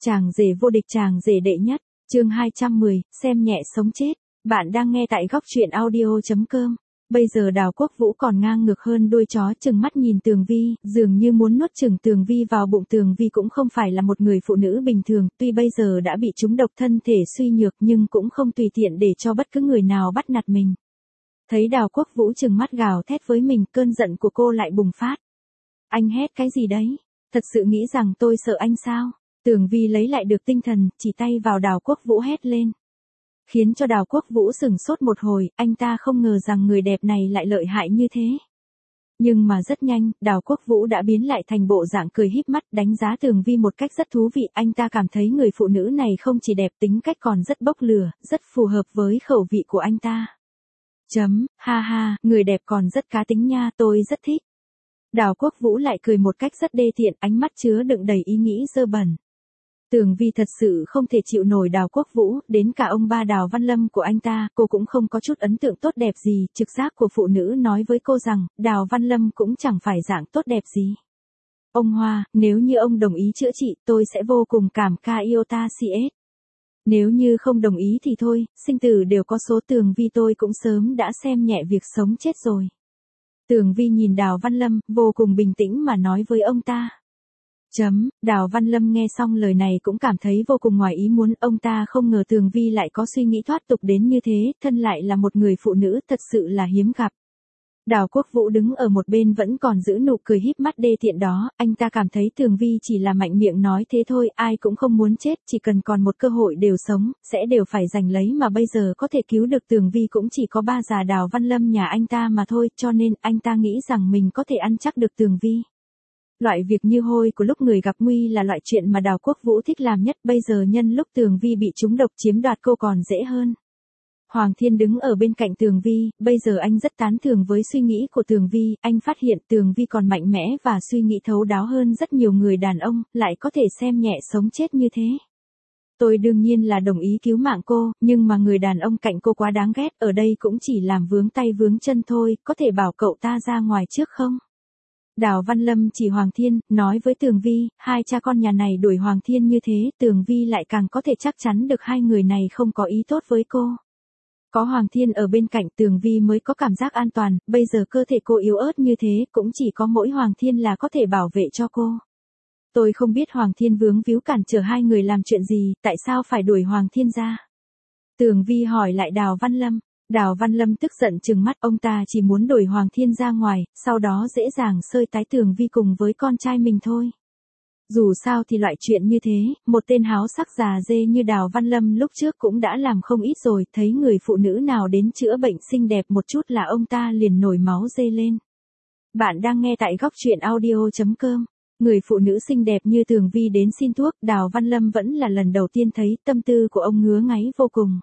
Chàng rể vô địch, chàng rể đệ nhất, chương 210, xem nhẹ sống chết. Bạn đang nghe tại góc truyện audio.com. Bây giờ Đào Quốc Vũ còn ngang ngược hơn đuôi chó, chừng mắt nhìn Tường Vi, dường như muốn nuốt chửng Tường Vi vào bụng. Tường Vi cũng không phải là một người phụ nữ bình thường, tuy bây giờ đã bị trúng độc, thân thể suy nhược, nhưng cũng không tùy tiện để cho bất cứ người nào bắt nạt mình. Thấy Đào Quốc Vũ chừng mắt gào thét với mình, cơn giận của cô lại bùng phát. Anh hét cái gì đấy? Thật sự nghĩ rằng tôi sợ anh sao? Tường Vi lấy lại được tinh thần, chỉ tay vào Đào Quốc Vũ hét lên. Khiến cho Đào Quốc Vũ sửng sốt một hồi, anh ta không ngờ rằng người đẹp này lại lợi hại như thế. Nhưng mà rất nhanh, Đào Quốc Vũ đã biến lại thành bộ dạng cười híp mắt, đánh giá Tường Vi một cách rất thú vị. Anh ta cảm thấy người phụ nữ này không chỉ đẹp, tính cách còn rất bốc lửa, rất phù hợp với khẩu vị của anh ta. Ha ha, người đẹp còn rất cá tính nha, tôi rất thích. Đào Quốc Vũ lại cười một cách rất đê tiện, ánh mắt chứa đựng đầy ý nghĩ dơ bẩn. Tường Vi thật sự không thể chịu nổi Đào Quốc Vũ, đến cả ông ba Đào Văn Lâm của anh ta, cô cũng không có chút ấn tượng tốt đẹp gì. Trực giác của phụ nữ nói với cô rằng, Đào Văn Lâm cũng chẳng phải dạng tốt đẹp gì. Ông Hoa, nếu như ông đồng ý chữa trị, tôi sẽ vô cùng cảm ca iota CS. Nếu như không đồng ý thì thôi, sinh tử đều có số. Tường Vi, tôi cũng sớm đã xem nhẹ việc sống chết rồi. Tường Vi nhìn Đào Văn Lâm, vô cùng bình tĩnh mà nói với ông ta. Đào Văn Lâm nghe xong lời này cũng cảm thấy vô cùng ngoài ý muốn, ông ta không ngờ Tường Vi lại có suy nghĩ thoát tục đến như thế, thân lại là một người phụ nữ, thật sự là hiếm gặp. Đào Quốc Vũ đứng ở một bên vẫn còn giữ nụ cười híp mắt đê tiện đó, anh ta cảm thấy Tường Vi chỉ là mạnh miệng nói thế thôi, ai cũng không muốn chết, chỉ cần còn một cơ hội đều sống, sẽ đều phải giành lấy, mà bây giờ có thể cứu được Tường Vi cũng chỉ có ba già Đào Văn Lâm nhà anh ta mà thôi, cho nên anh ta nghĩ rằng mình có thể ăn chắc được Tường Vi. Loại việc như hôi của lúc người gặp nguy là loại chuyện mà Đào Quốc Vũ thích làm nhất, bây giờ nhân lúc Tường Vi bị trúng độc chiếm đoạt cô còn dễ hơn. Hoàng Thiên đứng ở bên cạnh Tường Vi, bây giờ anh rất tán thưởng với suy nghĩ của Tường Vi, anh phát hiện Tường Vi còn mạnh mẽ và suy nghĩ thấu đáo hơn rất nhiều người đàn ông, lại có thể xem nhẹ sống chết như thế. Tôi đương nhiên là đồng ý cứu mạng cô, nhưng mà người đàn ông cạnh cô quá đáng ghét, ở đây cũng chỉ làm vướng tay vướng chân thôi, có thể bảo cậu ta ra ngoài trước không? Đào Văn Lâm chỉ Hoàng Thiên, nói với Tường Vi, hai cha con nhà này đuổi Hoàng Thiên như thế, Tường Vi lại càng có thể chắc chắn được hai người này không có ý tốt với cô. Có Hoàng Thiên ở bên cạnh Tường Vi mới có cảm giác an toàn, bây giờ cơ thể cô yếu ớt như thế, cũng chỉ có mỗi Hoàng Thiên là có thể bảo vệ cho cô. Tôi không biết Hoàng Thiên vướng víu cản trở hai người làm chuyện gì, tại sao phải đuổi Hoàng Thiên ra? Tường Vi hỏi lại Đào Văn Lâm. Đào Văn Lâm tức giận trừng mắt, ông ta chỉ muốn đuổi Hoàng Thiên ra ngoài, sau đó dễ dàng xơi tái Tường Vi cùng với con trai mình thôi. Dù sao thì loại chuyện như thế, một tên háo sắc già dê như Đào Văn Lâm lúc trước cũng đã làm không ít rồi, thấy người phụ nữ nào đến chữa bệnh xinh đẹp một chút là ông ta liền nổi máu dê lên. Bạn đang nghe tại góc truyện audio.com. Người phụ nữ xinh đẹp như Tường Vi đến xin thuốc, Đào Văn Lâm vẫn là lần đầu tiên thấy, tâm tư của ông ngứa ngáy vô cùng.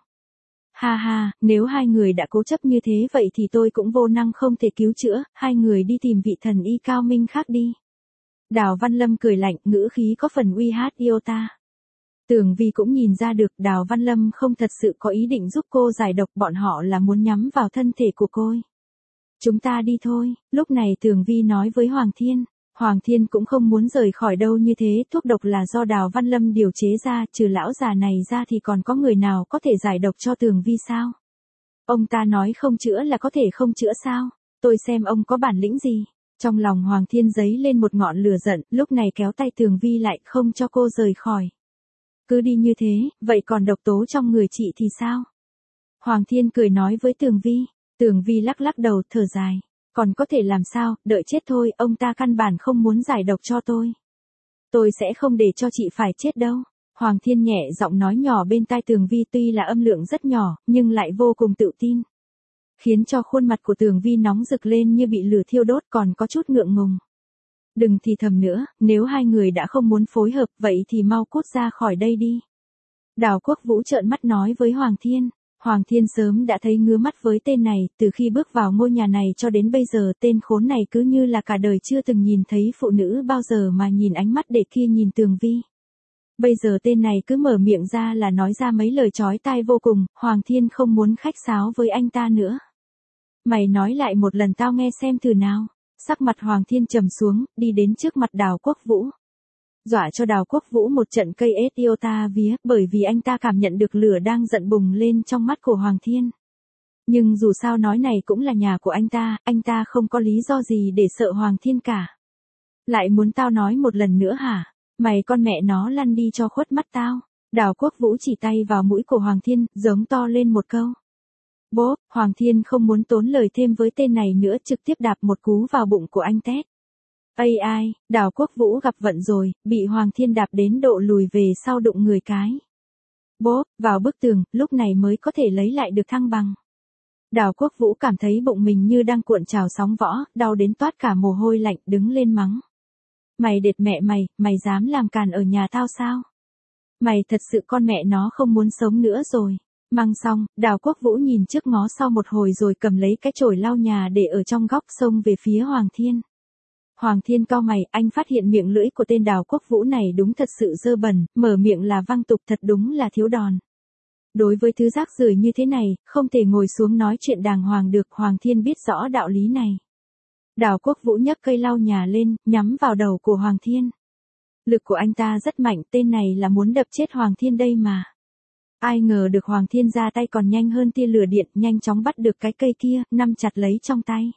Ha ha, nếu hai người đã cố chấp như thế vậy thì tôi cũng vô năng không thể cứu chữa, hai người đi tìm vị thần y cao minh khác đi. Đào Văn Lâm cười lạnh, ngữ khí có phần uy hát iota. Tường Vi cũng nhìn ra được Đào Văn Lâm không thật sự có ý định giúp cô giải độc, bọn họ là muốn nhắm vào thân thể của cô. Chúng ta đi thôi, lúc này Tường Vi nói với Hoàng Thiên. Hoàng Thiên cũng không muốn rời khỏi đâu như thế, thuốc độc là do Đào Văn Lâm điều chế ra, trừ lão già này ra thì còn có người nào có thể giải độc cho Tường Vi sao? Ông ta nói không chữa là có thể không chữa sao? Tôi xem ông có bản lĩnh gì? Trong lòng Hoàng Thiên dấy lên một ngọn lửa giận, lúc này kéo tay Tường Vi lại, không cho cô rời khỏi. Cứ đi như thế, vậy còn độc tố trong người chị thì sao? Hoàng Thiên cười nói với Tường Vi. Tường Vi lắc lắc đầu, thở dài. Còn có thể làm sao, đợi chết thôi, ông ta căn bản không muốn giải độc cho tôi. Tôi sẽ không để cho chị phải chết đâu. Hoàng Thiên nhẹ giọng nói nhỏ bên tai Tường Vi, tuy là âm lượng rất nhỏ, nhưng lại vô cùng tự tin. Khiến cho khuôn mặt của Tường Vi nóng rực lên như bị lửa thiêu đốt, còn có chút ngượng ngùng. Đừng thì thầm nữa, nếu hai người đã không muốn phối hợp, vậy thì mau cút ra khỏi đây đi. Đào Quốc Vũ trợn mắt nói với Hoàng Thiên. Hoàng Thiên sớm đã thấy ngứa mắt với tên này, từ khi bước vào ngôi nhà này cho đến bây giờ tên khốn này cứ như là cả đời chưa từng nhìn thấy phụ nữ bao giờ mà nhìn ánh mắt để kia nhìn Tường Vi. Bây giờ tên này cứ mở miệng ra là nói ra mấy lời chói tai vô cùng, Hoàng Thiên không muốn khách sáo với anh ta nữa. Mày nói lại một lần tao nghe xem thử nào. Sắc mặt Hoàng Thiên trầm xuống, đi đến trước mặt Đào Quốc Vũ. dọa cho Đào Quốc Vũ một trận cây ết yêu ta vía, bởi vì anh ta cảm nhận được lửa đang giận bùng lên trong mắt của Hoàng Thiên. Nhưng dù sao nói này cũng là nhà của anh ta không có lý do gì để sợ Hoàng Thiên cả. Lại muốn tao nói một lần nữa hả? Mày con mẹ nó lăn đi cho khuất mắt tao. Đào Quốc Vũ chỉ tay vào mũi của Hoàng Thiên, giống to lên một câu. Bố, Hoàng Thiên không muốn tốn lời thêm với tên này nữa, trực tiếp đạp một cú vào bụng của anh tét. Ai, Đào Quốc Vũ gặp vận rồi, bị Hoàng Thiên đạp đến độ lùi về sau đụng người cái. Bố, vào bức tường, lúc này mới có thể lấy lại được thăng bằng. Đào Quốc Vũ cảm thấy bụng mình như đang cuộn trào sóng võ, đau đến toát cả mồ hôi lạnh, đứng lên mắng. Mày đệt mẹ mày dám làm càn ở nhà tao sao? Mày thật sự con mẹ nó không muốn sống nữa rồi. Mang xong, Đào Quốc Vũ nhìn trước ngó sau một hồi rồi cầm lấy cái chổi lau nhà để ở trong góc xông về phía Hoàng Thiên. Hoàng Thiên cau mày, anh phát hiện miệng lưỡi của tên Đào Quốc Vũ này đúng thật sự dơ bẩn, mở miệng là văng tục, thật đúng là thiếu đòn. Đối với thứ rác rưởi như thế này, không thể ngồi xuống nói chuyện đàng hoàng được, Hoàng Thiên biết rõ đạo lý này. Đào Quốc Vũ nhấc cây lau nhà lên, nhắm vào đầu của Hoàng Thiên. Lực của anh ta rất mạnh, tên này là muốn đập chết Hoàng Thiên đây mà. Ai ngờ được Hoàng Thiên ra tay còn nhanh hơn tia lửa điện, nhanh chóng bắt được cái cây kia, nắm chặt lấy trong tay.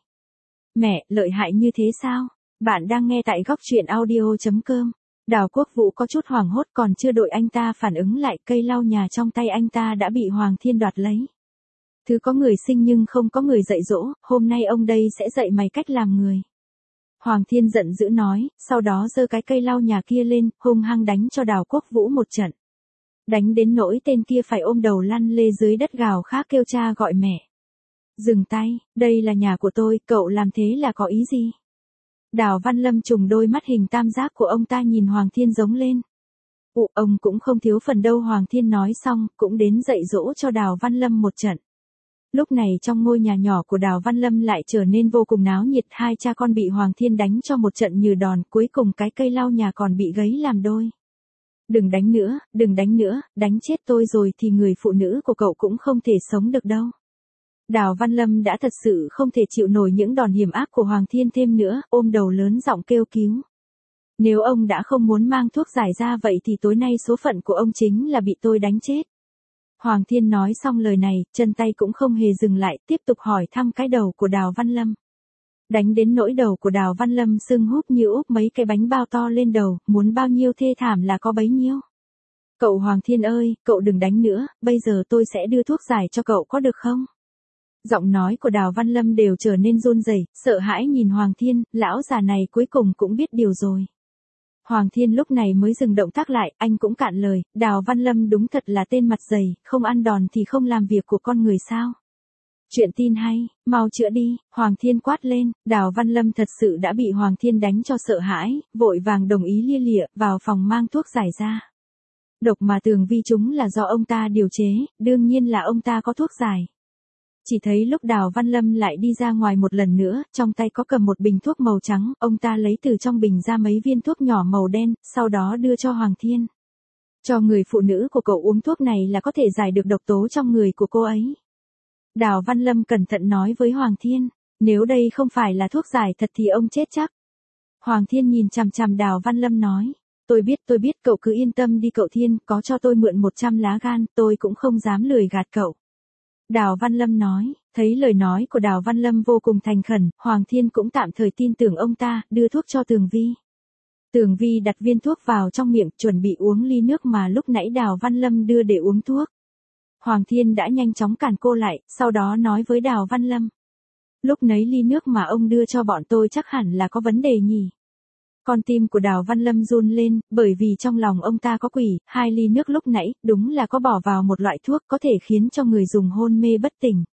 Mẹ, lợi hại như thế sao? Bạn đang nghe tại góc truyện audio.com. Đào Quốc Vũ có chút hoảng hốt, còn chưa đợi anh ta phản ứng lại, cây lau nhà trong tay anh ta đã bị Hoàng Thiên đoạt lấy. Thứ có người sinh nhưng không có người dạy dỗ, hôm nay ông đây sẽ dạy mày cách làm người. Hoàng Thiên giận dữ nói, sau đó giơ cái cây lau nhà kia lên, hung hăng đánh cho Đào Quốc Vũ một trận. Đánh đến nỗi tên kia phải ôm đầu lăn lê dưới đất gào khóc kêu cha gọi mẹ. Dừng tay, đây là nhà của tôi, cậu làm thế là có ý gì? Đào Văn Lâm trùng đôi mắt hình tam giác của ông ta nhìn Hoàng Thiên giống lên. Ông cũng không thiếu phần đâu, Hoàng Thiên nói xong, cũng đến dạy dỗ cho Đào Văn Lâm một trận. Lúc này trong ngôi nhà nhỏ của Đào Văn Lâm lại trở nên vô cùng náo nhiệt, hai cha con bị Hoàng Thiên đánh cho một trận như đòn, cuối cùng cái cây lau nhà còn bị gãy làm đôi. Đừng đánh nữa, đánh chết tôi rồi thì người phụ nữ của cậu cũng không thể sống được đâu. Đào Văn Lâm đã thật sự không thể chịu nổi những đòn hiểm ác của Hoàng Thiên thêm nữa, ôm đầu lớn giọng kêu cứu. Nếu ông đã không muốn mang thuốc giải ra vậy thì tối nay số phận của ông chính là bị tôi đánh chết. Hoàng Thiên nói xong lời này, chân tay cũng không hề dừng lại, tiếp tục hỏi thăm cái đầu của Đào Văn Lâm. Đánh đến nỗi đầu của Đào Văn Lâm sưng húp như úp mấy cái bánh bao to lên đầu, muốn bao nhiêu thê thảm là có bấy nhiêu. Cậu Hoàng Thiên ơi, cậu đừng đánh nữa, bây giờ tôi sẽ đưa thuốc giải cho cậu có được không? Giọng nói của Đào Văn Lâm đều trở nên run rẩy, sợ hãi nhìn Hoàng Thiên, lão già này cuối cùng cũng biết điều rồi. Hoàng Thiên lúc này mới dừng động tác lại, anh cũng cạn lời, Đào Văn Lâm đúng thật là tên mặt dày, không ăn đòn thì không làm việc của con người sao. Chuyện tin hay, mau chữa đi, Hoàng Thiên quát lên, Đào Văn Lâm thật sự đã bị Hoàng Thiên đánh cho sợ hãi, vội vàng đồng ý lia lịa, vào phòng mang thuốc giải ra. Độc mà Tường Vi chúng là do ông ta điều chế, đương nhiên là ông ta có thuốc giải. Chỉ thấy lúc Đào Văn Lâm lại đi ra ngoài một lần nữa, trong tay có cầm một bình thuốc màu trắng, ông ta lấy từ trong bình ra mấy viên thuốc nhỏ màu đen, sau đó đưa cho Hoàng Thiên. Cho người phụ nữ của cậu uống thuốc này là có thể giải được độc tố trong người của cô ấy. Đào Văn Lâm cẩn thận nói với Hoàng Thiên, nếu đây không phải là thuốc giải thật thì ông chết chắc. Hoàng Thiên nhìn chằm chằm Đào Văn Lâm nói, tôi biết cậu cứ yên tâm đi cậu Thiên, có cho tôi mượn 100 lá gan, tôi cũng không dám lười gạt cậu. Đào Văn Lâm nói, thấy lời nói của Đào Văn Lâm vô cùng thành khẩn, Hoàng Thiên cũng tạm thời tin tưởng ông ta, đưa thuốc cho Tường Vi. Tường Vi đặt viên thuốc vào trong miệng, chuẩn bị uống ly nước mà lúc nãy Đào Văn Lâm đưa để uống thuốc. Hoàng Thiên đã nhanh chóng cản cô lại, sau đó nói với Đào Văn Lâm. Lúc nấy ly nước mà ông đưa cho bọn tôi chắc hẳn là có vấn đề nhỉ. Con tim của Đào Văn Lâm run lên, bởi vì trong lòng ông ta có quỷ, 2 ly nước lúc nãy, đúng là có bỏ vào một loại thuốc có thể khiến cho người dùng hôn mê bất tỉnh.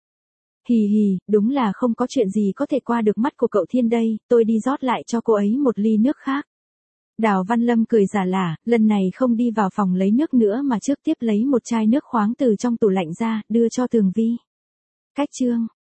Hì, đúng là không có chuyện gì có thể qua được mắt của cậu Thiên đây, tôi đi rót lại cho cô ấy một ly nước khác. Đào Văn Lâm cười giả lả, lần này không đi vào phòng lấy nước nữa mà trước tiếp lấy một chai nước khoáng từ trong tủ lạnh ra, đưa cho Tường Vi. Cách chương